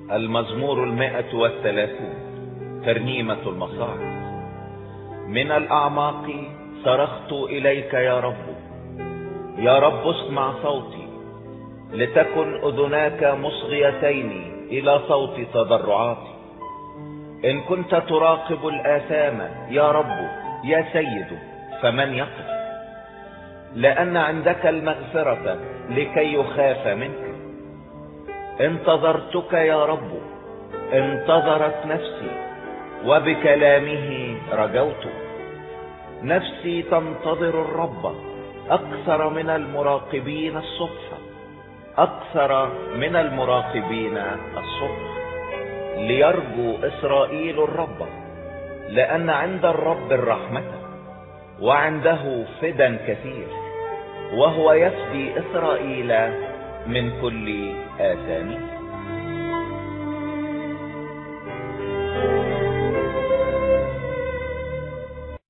المزمور 130 ترنيمة المصاعد. من الأعماق صرخت إليك يا رب، يا رب اسمع صوتي، لتكن أذناك مصغيتين إلى صوت تضرعاتي. إن كنت تراقب الآثام يا رب يا سيد فمن يقف؟ لأن عندك المغفرة لكي يخاف منك. انتظرتك يا رب، انتظرت نفسي، وبكلامه رجوت. نفسي تنتظر الرب أكثر من المراقبين الصبح، أكثر من المراقبين الصبح. ليرجو إسرائيل الرب، لأن عند الرب الرحمة، وعنده فدا كثير، وهو يفدي إسرائيل من كل آثامه.